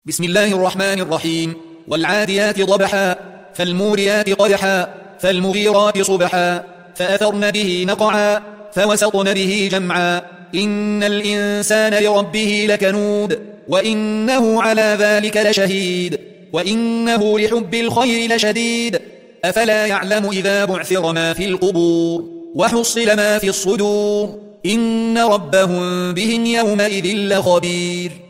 بسم الله الرحمن الرحيم. والعاديات ضبحا فالموريات قدحا فالمغيرات صبحا فأثرن به نقعا فوسطن به جمعا إن الإنسان لربه لكنود وإنه على ذلك لشهيد وإنه لحب الخير لشديد أفلا يعلم إذا بعثر ما في القبور وحصل ما في الصدور إن ربهم بهم يومئذ لخبير.